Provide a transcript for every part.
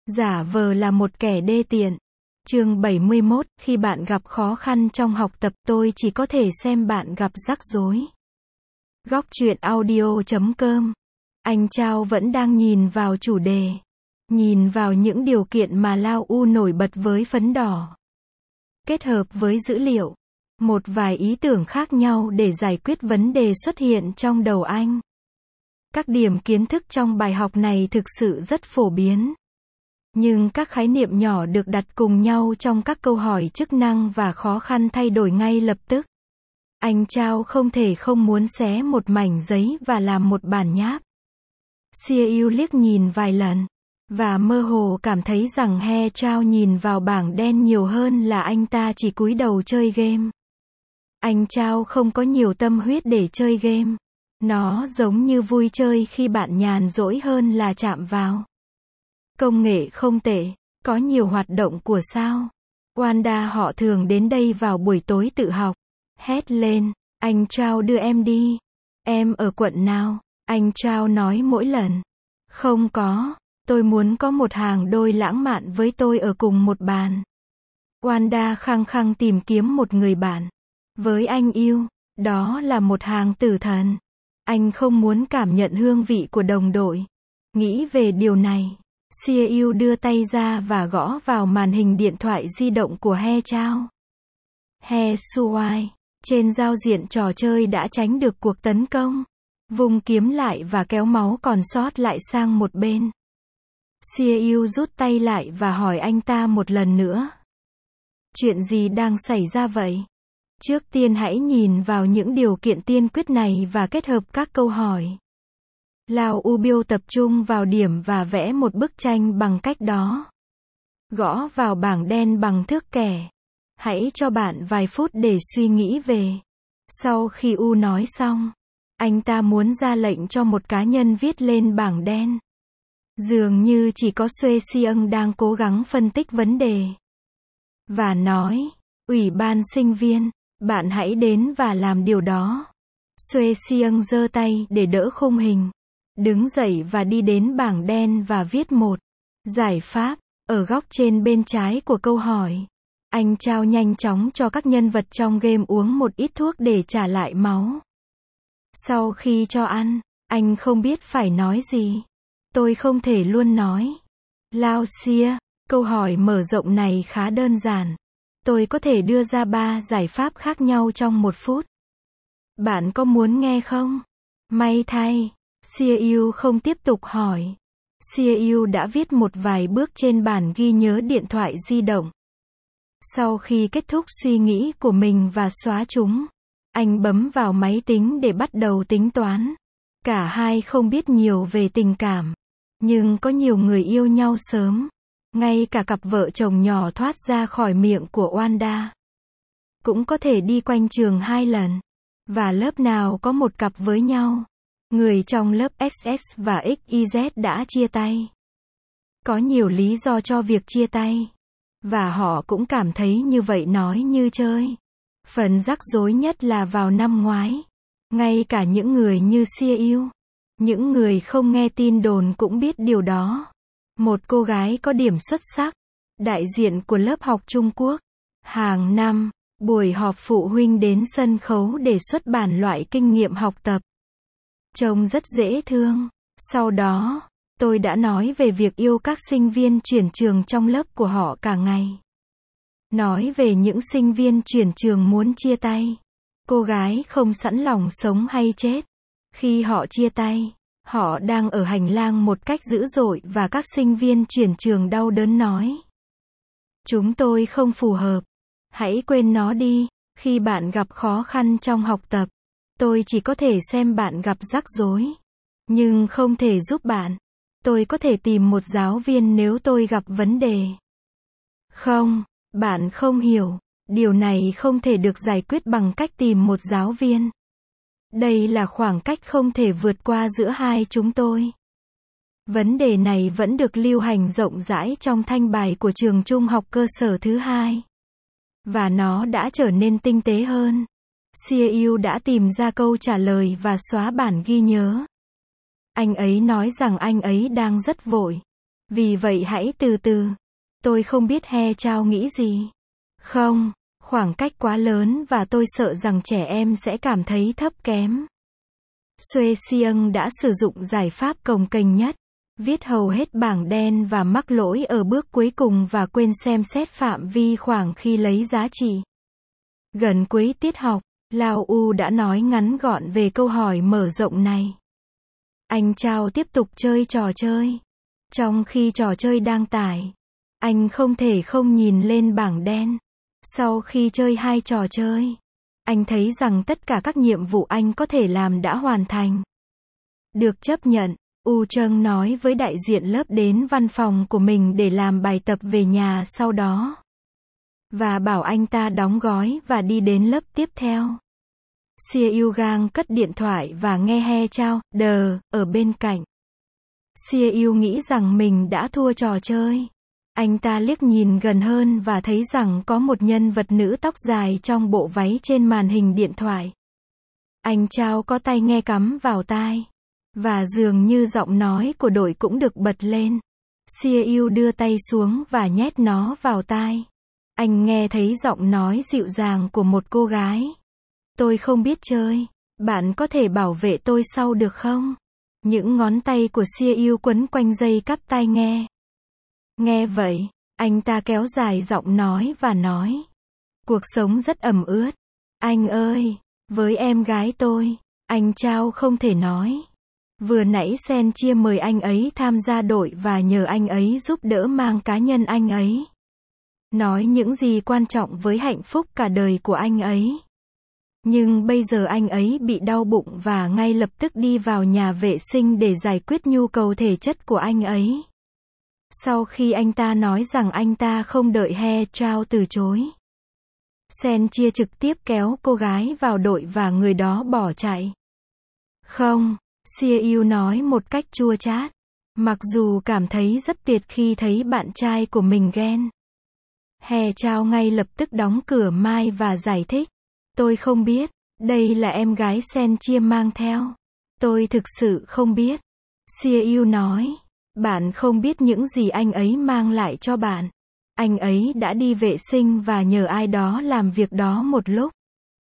Giả vờ là một kẻ đê tiện. Chương 71, khi bạn gặp khó khăn trong học tập, tôi chỉ có thể xem bạn gặp rắc rối. Góc truyện audio.com. Anh Chao vẫn đang nhìn vào chủ đề. Nhìn vào những điều kiện mà Lao U nổi bật với phấn đỏ. Kết hợp với dữ liệu. Một vài ý tưởng khác nhau để giải quyết vấn đề xuất hiện trong đầu anh. Các điểm kiến thức trong bài học này thực sự rất phổ biến. Nhưng các khái niệm nhỏ được đặt cùng nhau trong các câu hỏi chức năng và khó khăn thay đổi ngay lập tức. Anh Chao không thể không muốn xé một mảnh giấy và làm một bản nháp. Siêu liếc nhìn vài lần. Và mơ hồ cảm thấy rằng He Chao nhìn vào bảng đen nhiều hơn là anh ta chỉ cúi đầu chơi game. Anh Chao không có nhiều tâm huyết để chơi game. Nó giống như vui chơi khi bạn nhàn rỗi hơn là chạm vào. Công nghệ không tệ, có nhiều hoạt động của sao. Wanda họ thường đến đây vào buổi tối tự học. Hét lên, anh Chao đưa em đi. Em ở quận nào? Anh Chao nói mỗi lần. Không có, tôi muốn có một hàng đôi lãng mạn với tôi ở cùng một bàn. Wanda khăng khăng tìm kiếm một người bạn. Với anh yêu, đó là một hàng tử thần. Anh không muốn cảm nhận hương vị của đồng đội. Nghĩ về điều này. Siêu đưa tay ra và gõ vào màn hình điện thoại di động của He Chao. He Suai, trên giao diện trò chơi đã tránh được cuộc tấn công. Vùng kiếm lại và kéo máu còn sót lại sang một bên. Siêu rút tay lại và hỏi anh ta một lần nữa. Chuyện gì đang xảy ra vậy? Trước tiên hãy nhìn vào những điều kiện tiên quyết này và kết hợp các câu hỏi. Lao U tập trung vào điểm và vẽ một bức tranh bằng cách đó. Gõ vào bảng đen bằng thước kẻ. Hãy cho bạn vài phút để suy nghĩ về. Sau khi U nói xong, anh ta muốn ra lệnh cho một cá nhân viết lên bảng đen. Dường như chỉ có Xuê Siêng đang cố gắng phân tích vấn đề. Và nói, Ủy ban sinh viên, bạn hãy đến và làm điều đó. Xuê Siêng giơ tay để đỡ khung hình. Đứng dậy và đi đến bảng đen và viết một giải pháp ở góc trên bên trái của câu hỏi. Anh Chao nhanh chóng cho các nhân vật trong game uống một ít thuốc để trả lại máu. Sau khi cho ăn, anh không biết phải nói gì. Tôi không thể luôn nói. Lao Xia, câu hỏi mở rộng này khá đơn giản. Tôi có thể đưa ra 3 giải pháp khác nhau trong 1 phút. Bạn có muốn nghe không? May thay. Siêu không tiếp tục hỏi. Siêu đã viết một vài bước trên bản ghi nhớ điện thoại di động. Sau khi kết thúc suy nghĩ của mình và xóa chúng, anh bấm vào máy tính để bắt đầu tính toán. Cả hai không biết nhiều về tình cảm, nhưng có nhiều người yêu nhau sớm. Ngay cả cặp vợ chồng nhỏ thoát ra khỏi miệng của Wanda cũng có thể đi quanh trường 2 lần. Và lớp nào có một cặp với nhau. Người trong lớp SS và XYZ đã chia tay. Có nhiều lý do cho việc chia tay. Và họ cũng cảm thấy như vậy nói như chơi. Phần rắc rối nhất là vào năm ngoái. Ngay cả những người như Siêu, những người không nghe tin đồn cũng biết điều đó. Một cô gái có điểm xuất sắc, đại diện của lớp học Trung Quốc. Hàng năm, buổi họp phụ huynh đến sân khấu để xuất bản loại kinh nghiệm học tập. Trông rất dễ thương. Sau đó, tôi đã nói về việc yêu các sinh viên chuyển trường trong lớp của họ cả ngày. Nói về những sinh viên chuyển trường muốn chia tay. Cô gái không sẵn lòng sống hay chết. Khi họ chia tay, họ đang ở hành lang một cách dữ dội và các sinh viên chuyển trường đau đớn nói. Chúng tôi không phù hợp. Hãy quên nó đi. Khi bạn gặp khó khăn trong học tập, tôi chỉ có thể xem bạn gặp rắc rối. Nhưng không thể giúp bạn. Tôi có thể tìm một giáo viên nếu tôi gặp vấn đề. Không, bạn không hiểu. Điều này không thể được giải quyết bằng cách tìm một giáo viên. Đây là khoảng cách không thể vượt qua giữa hai chúng tôi. Vấn đề này vẫn được lưu hành rộng rãi trong thanh bài của trường trung học cơ sở thứ 2. Và nó đã trở nên tinh tế hơn. Siêu đã tìm ra câu trả lời và xóa bản ghi nhớ. Anh ấy nói rằng anh ấy đang rất vội. Vì vậy hãy từ từ. Tôi không biết He Chao nghĩ gì. Không, khoảng cách quá lớn và tôi sợ rằng trẻ em sẽ cảm thấy thấp kém. Xuê Xiêng đã sử dụng giải pháp cồng kềnh nhất, viết hầu hết bảng đen và mắc lỗi ở bước cuối cùng và quên xem xét phạm vi khoảng khi lấy giá trị. Gần cuối tiết học, Lao U đã nói ngắn gọn về câu hỏi mở rộng này. Anh Chao tiếp tục chơi trò chơi. Trong khi trò chơi đang tải, anh không thể không nhìn lên bảng đen. Sau khi chơi 2 trò chơi, anh thấy rằng tất cả các nhiệm vụ anh có thể làm đã hoàn thành. Được chấp nhận, U Trâng nói với đại diện lớp đến văn phòng của mình để làm bài tập về nhà sau đó. Và bảo anh ta đóng gói và đi đến lớp tiếp theo. Xia Yu Gang cất điện thoại và nghe He Chao, ở bên cạnh. Xia Yu nghĩ rằng mình đã thua trò chơi. Anh ta liếc nhìn gần hơn và thấy rằng có một nhân vật nữ tóc dài trong bộ váy trên màn hình điện thoại. Anh Chao có tai nghe cắm vào tai. Và dường như giọng nói của đội cũng được bật lên. Xia Yu đưa tay xuống và nhét nó vào tai. Anh nghe thấy giọng nói dịu dàng của một cô gái. Tôi không biết chơi. Bạn có thể bảo vệ tôi sau được không? Những ngón tay của Xia Yu quấn quanh dây cắp tai nghe. Nghe vậy, anh ta kéo dài giọng nói và nói. Cuộc sống rất ẩm ướt. Anh ơi, với em gái tôi, anh Chao không thể nói. Vừa nãy Sen Chia mời anh ấy tham gia đội và nhờ anh ấy giúp đỡ mang cá nhân anh ấy. Nói những gì quan trọng với hạnh phúc cả đời của anh ấy. Nhưng bây giờ anh ấy bị đau bụng và ngay lập tức đi vào nhà vệ sinh để giải quyết nhu cầu thể chất của anh ấy. Sau khi anh ta nói rằng anh ta không đợi He Chao từ chối, Sen Chia trực tiếp kéo cô gái vào đội và người đó bỏ chạy. Không, Xia Yu nói một cách chua chát. Mặc dù cảm thấy rất tuyệt khi thấy bạn trai của mình ghen. He Chao ngay lập tức đóng cửa Mai và giải thích. Tôi không biết, đây là em gái Sen Chia mang theo. Tôi thực sự không biết. Xia Yu nói. Bạn không biết những gì anh ấy mang lại cho bạn. Anh ấy đã đi vệ sinh và nhờ ai đó làm việc đó một lúc.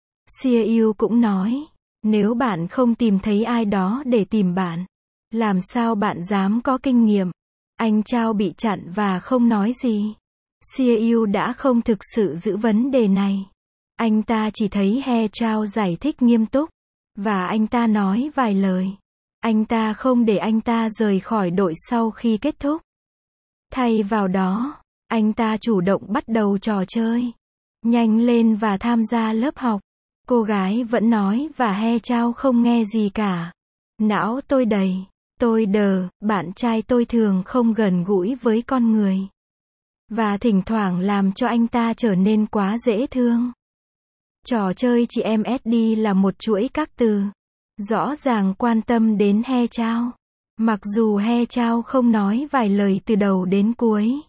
Xia Yu cũng nói. Nếu bạn không tìm thấy ai đó để tìm bạn, làm sao bạn dám có kinh nghiệm? Anh Chao bị chặn và không nói gì. Xia Yu đã không thực sự giữ vấn đề này. Anh ta chỉ thấy He Chao giải thích nghiêm túc. Và anh ta nói vài lời. Anh ta không để anh ta rời khỏi đội sau khi kết thúc. Thay vào đó, anh ta chủ động bắt đầu trò chơi. Nhanh lên và tham gia lớp học. Cô gái vẫn nói và He Chao không nghe gì cả. Não tôi đầy. Tôi bạn trai tôi thường không gần gũi với con người. Và thỉnh thoảng làm cho anh ta trở nên quá dễ thương. Trò chơi chị em SD là một chuỗi các từ. Rõ ràng quan tâm đến He Chao. Mặc dù He Chao không nói vài lời từ đầu đến cuối.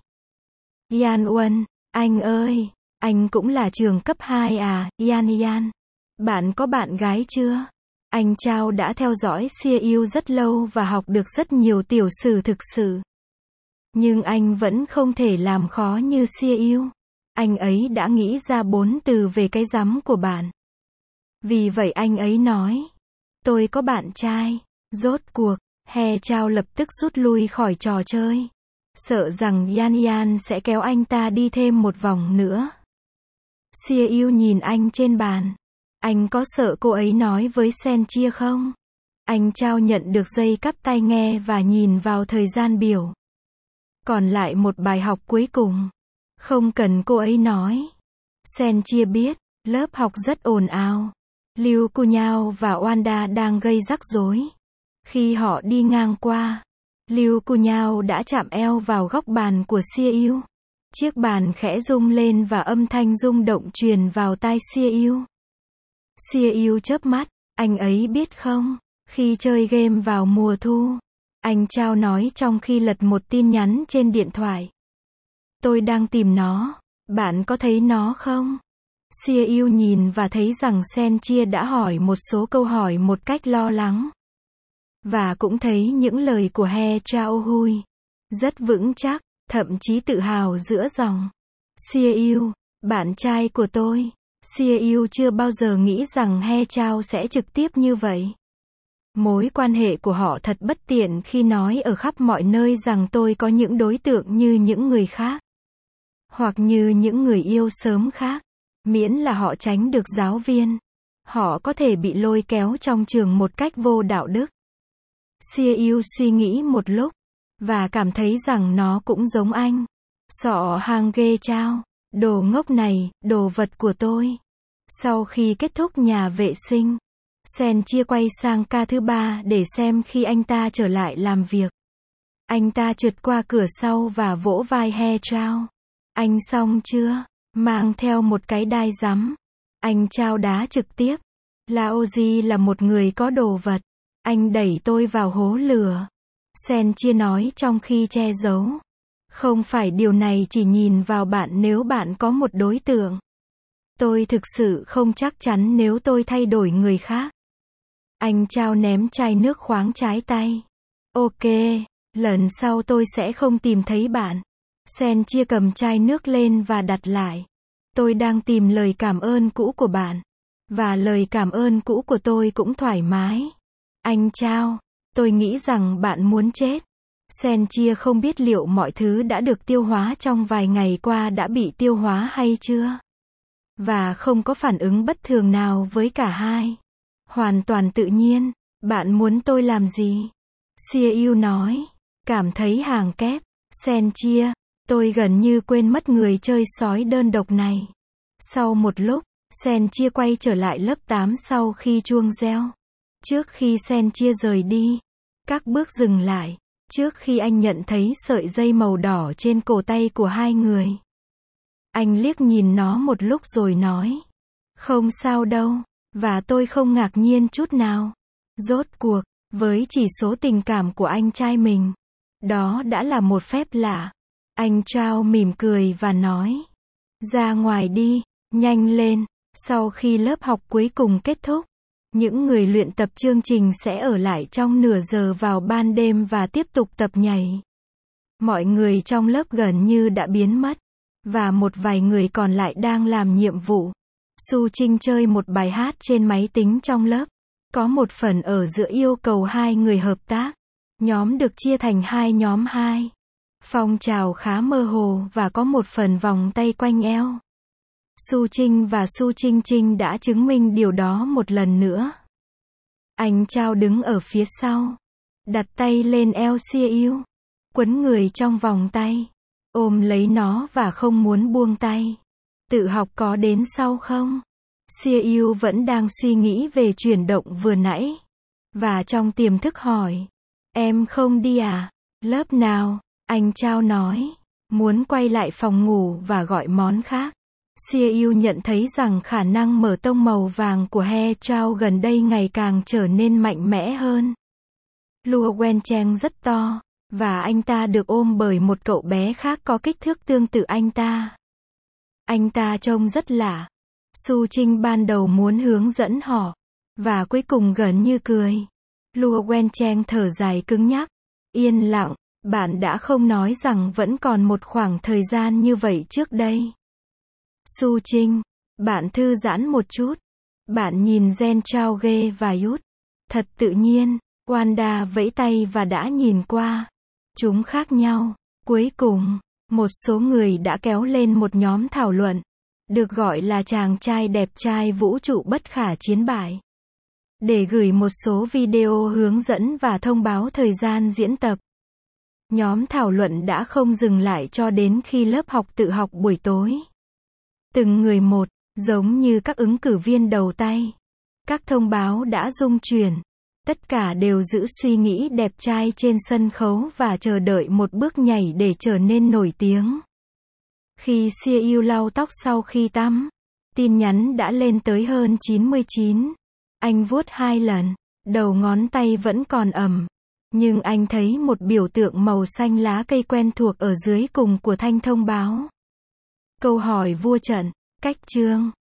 Yan Uân, anh ơi, anh cũng là trường cấp 2 à, Yan. Bạn có bạn gái chưa? Anh Chao đã theo dõi Xia Yu rất lâu và học được rất nhiều tiểu sử thực sự. Nhưng anh vẫn không thể làm khó như Xia Yu. Anh ấy đã nghĩ ra 4 từ về cái rắm của bạn. Vì vậy anh ấy nói. Tôi có bạn trai. Rốt cuộc, He Chao lập tức rút lui khỏi trò chơi. Sợ rằng Yan sẽ kéo anh ta đi thêm một vòng nữa. Xia Yu nhìn anh trên bàn. Anh có sợ cô ấy nói với Sen Chia không? Anh Chao nhận được dây cắp tai nghe và nhìn vào thời gian biểu. Còn lại một bài học cuối cùng. Không cần cô ấy nói. Sen Chia biết, lớp học rất ồn ào. Liu Cunyao và Wanda đang gây rắc rối. Khi họ đi ngang qua, Liu Cunyao đã chạm eo vào góc bàn của Xia Yu. Chiếc bàn khẽ rung lên và âm thanh rung động truyền vào tai Xia Yu. Xia Yu chớp mắt, anh ấy biết không, khi chơi game vào mùa thu, anh Chao nói trong khi lật một tin nhắn trên điện thoại. Tôi đang tìm nó, bạn có thấy nó không? Xia Yu nhìn và thấy rằng Sen Chia đã hỏi một số câu hỏi một cách lo lắng. Và cũng thấy những lời của He Chao Hui. rất vững chắc, thậm chí tự hào giữa dòng. Xia yêu, bạn trai của tôi. Xia yêu chưa bao giờ nghĩ rằng He Chao sẽ trực tiếp như vậy. Mối quan hệ của họ thật bất tiện khi nói ở khắp mọi nơi rằng tôi có những đối tượng như những người khác. Hoặc như những người yêu sớm khác. Miễn là họ tránh được giáo viên. Họ có thể bị lôi kéo trong trường một cách vô đạo đức. Xia yêu suy nghĩ một lúc. Và cảm thấy rằng nó cũng giống anh. Sọ hang ghê chao. Đồ ngốc này, đồ vật của tôi. Sau khi kết thúc nhà vệ sinh, Sen chia quay sang ca thứ 3 để xem khi anh ta trở lại làm việc. Anh ta trượt qua cửa sau và vỗ vai He Chao. Anh xong chưa? Mang theo một cái đai rắm. Anh trao đá trực tiếp. Laozi là một người có đồ vật. Anh đẩy tôi vào hố lửa. Sen chia nói trong khi che giấu. Không phải điều này chỉ nhìn vào bạn nếu bạn có một đối tượng. Tôi thực sự không chắc chắn nếu tôi thay đổi người khác. Anh trao ném chai nước khoáng trái tay. Ok, lần sau tôi sẽ không tìm thấy bạn. Sen chia cầm chai nước lên và đặt lại. Tôi đang tìm lời cảm ơn cũ của bạn. Và lời cảm ơn cũ của tôi cũng thoải mái. Anh Chao, tôi nghĩ rằng bạn muốn chết. Sen chia không biết liệu mọi thứ đã được tiêu hóa trong vài ngày qua đã bị tiêu hóa hay chưa. Và không có phản ứng bất thường nào với cả hai. Hoàn toàn tự nhiên. Bạn muốn tôi làm gì? Xia yêu nói. Cảm thấy hàng kép. Sen chia. Tôi gần như quên mất người chơi sói đơn độc này. Sau một lúc, Sen chia quay trở lại lớp 8 sau khi chuông reo. Trước khi Sen chia rời đi, các bước dừng lại. Trước khi anh nhận thấy sợi dây màu đỏ trên cổ tay của hai người. Anh liếc nhìn nó một lúc rồi nói. Không sao đâu. Và tôi không ngạc nhiên chút nào. Rốt cuộc, với chỉ số tình cảm của anh trai mình. Đó đã là một phép lạ. Anh Chao mỉm cười và nói. Ra ngoài đi, nhanh lên. Sau khi lớp học cuối cùng kết thúc, những người luyện tập chương trình sẽ ở lại trong nửa giờ vào ban đêm và tiếp tục tập nhảy. Mọi người trong lớp gần như đã biến mất. Và một vài người còn lại đang làm nhiệm vụ. Su Trinh chơi một bài hát trên máy tính trong lớp. Có một phần ở giữa yêu cầu hai người hợp tác. Nhóm được chia thành hai nhóm 2. Phong trào khá mơ hồ và có một phần vòng tay quanh eo. Su Trinh và Su Trinh Trinh đã chứng minh điều đó một lần nữa. Anh Chao đứng ở phía sau. Đặt tay lên eo Xia yêu. Quấn người trong vòng tay. Ôm lấy nó và không muốn buông tay. Tự học có đến sau không? Xia yêu vẫn đang suy nghĩ về chuyển động vừa nãy. Và trong tiềm thức hỏi. Em không đi à? Lớp nào? Anh Chao nói. Muốn quay lại phòng ngủ và gọi món khác. Xia yêu nhận thấy rằng khả năng mở tông màu vàng của He Chao gần đây ngày càng trở nên mạnh mẽ hơn. Lua Wencheng rất to. Và anh ta được ôm bởi một cậu bé khác có kích thước tương tự anh ta. Anh ta trông rất lạ. Su Trinh ban đầu muốn hướng dẫn họ. Và cuối cùng gần như cười. Lua Wencheng thở dài cứng nhắc. Yên lặng. Bạn đã không nói rằng vẫn còn một khoảng thời gian như vậy trước đây. Su Trinh. Bạn thư giãn một chút. Bạn nhìn Gen Chao Ge và Yút. Thật tự nhiên. Wanda vẫy tay và đã nhìn qua. Chúng khác nhau. Cuối cùng, một số người đã kéo lên một nhóm thảo luận. Được gọi là chàng trai đẹp trai vũ trụ bất khả chiến bại. Để gửi một số video hướng dẫn và thông báo thời gian diễn tập. Nhóm thảo luận đã không dừng lại cho đến khi lớp học tự học buổi tối. Từng người một, giống như các ứng cử viên đầu tay. Các thông báo đã rung chuyển. Tất cả đều giữ suy nghĩ đẹp trai trên sân khấu và chờ đợi một bước nhảy để trở nên nổi tiếng. Khi Xia yêu lau tóc sau khi tắm, tin nhắn đã lên tới hơn 99. Anh vuốt 2 lần, đầu ngón tay vẫn còn ẩm. Nhưng anh thấy một biểu tượng màu xanh lá cây quen thuộc ở dưới cùng của thanh thông báo. Câu hỏi vua trận, cách chương.